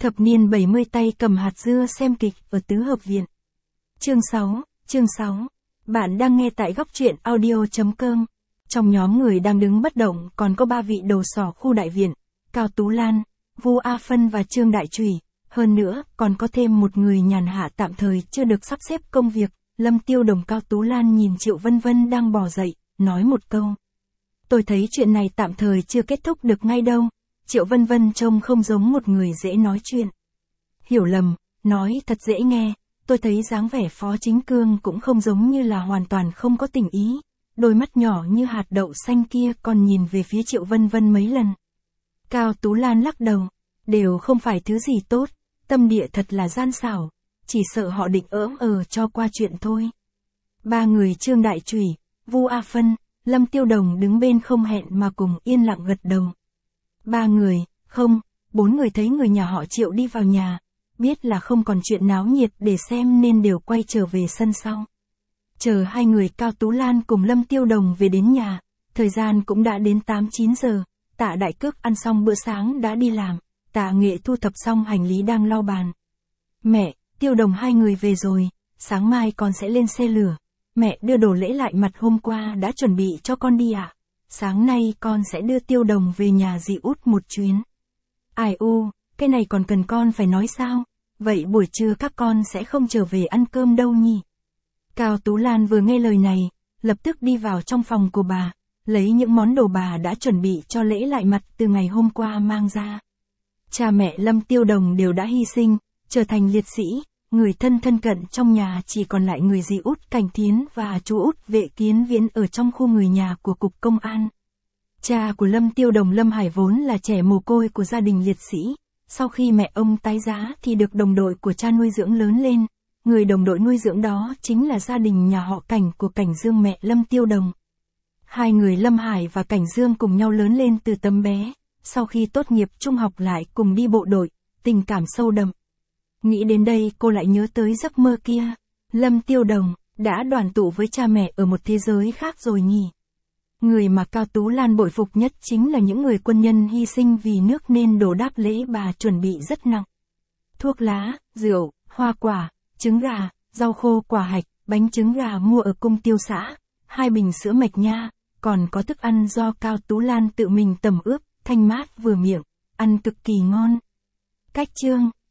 Thập niên 70 tay cầm hạt dưa xem kịch ở tứ hợp viện. Chương 6. Bạn đang nghe tại góc truyện audio.com. Trong nhóm người đang đứng bất động còn có 3 vị đầu sỏ khu đại viện, Cao Tú Lan, Vu A Phân và Trương Đại Trùy. Hơn nữa, còn có thêm một người nhàn hạ tạm thời chưa được sắp xếp công việc, Lâm Tiêu Đồng. Cao Tú Lan nhìn Triệu Vân Vân đang bò dậy, nói một câu. Tôi thấy chuyện này tạm thời chưa kết thúc được ngay đâu. Triệu Vân Vân trông không giống một người dễ nói chuyện. Hiểu lầm, nói thật dễ nghe, tôi thấy dáng vẻ Phó Chính Cương cũng không giống như là hoàn toàn không có tình ý. Đôi mắt nhỏ như hạt đậu xanh kia còn nhìn về phía Triệu Vân Vân mấy lần. Cao Tú Lan lắc đầu, đều không phải thứ gì tốt, tâm địa thật là gian xảo, chỉ sợ họ định cho qua chuyện thôi. 3 người Trương Đại Trùy, Vu A Phân, Lâm Tiêu Đồng đứng bên không hẹn mà cùng yên lặng gật đầu. 4 người thấy người nhà họ Triệu đi vào nhà, biết là không còn chuyện náo nhiệt để xem nên đều quay trở về sân sau. Chờ 2 người Cao Tú Lan cùng Lâm Tiêu Đồng về đến nhà, thời gian cũng đã đến 8-9 giờ, Tạ Đại Cước ăn xong bữa sáng đã đi làm, Tạ Nghệ thu thập xong hành lý đang lau bàn. Mẹ, Tiêu Đồng 2 người về rồi, sáng mai con sẽ lên xe lửa. Mẹ đưa đồ lễ lại mặt hôm qua đã chuẩn bị cho con đi ạ. Sáng nay con sẽ đưa Tiêu Đồng về nhà dì út một chuyến. Ai u, cái này còn cần con phải nói sao? Vậy buổi trưa các con sẽ không trở về ăn cơm đâu nhỉ? Cao Tú Lan vừa nghe lời này, lập tức đi vào trong phòng của bà, lấy những món đồ bà đã chuẩn bị cho lễ lại mặt từ ngày hôm qua mang ra. Cha mẹ Lâm Tiêu Đồng đều đã hy sinh, trở thành liệt sĩ, người thân cận trong nhà chỉ còn lại người dì út Cảnh Thiến và chú út Vệ Kiến Viễn ở trong khu người nhà của Cục Công an. Cha của Lâm Tiêu Đồng Lâm Hải vốn là trẻ mồ côi của gia đình liệt sĩ, sau khi mẹ ông tái giá thì được đồng đội của cha nuôi dưỡng lớn lên, người đồng đội nuôi dưỡng đó chính là gia đình nhà họ Cảnh của Cảnh Dương mẹ Lâm Tiêu Đồng. 2 người Lâm Hải và Cảnh Dương cùng nhau lớn lên từ tấm bé, sau khi tốt nghiệp trung học lại cùng đi bộ đội, tình cảm sâu đậm. Nghĩ đến đây cô lại nhớ tới giấc mơ kia, Lâm Tiêu Đồng đã đoàn tụ với cha mẹ ở một thế giới khác rồi nhỉ. Người mà Cao Tú Lan bội phục nhất chính là những người quân nhân hy sinh vì nước nên đồ đáp lễ bà chuẩn bị rất nặng. Thuốc lá, rượu, hoa quả, trứng gà, rau khô quả hạch, bánh trứng gà mua ở cung tiêu xã, 2 bình sữa mạch nha, còn có thức ăn do Cao Tú Lan tự mình tẩm ướp, thanh mát vừa miệng, ăn cực kỳ ngon. Cách chương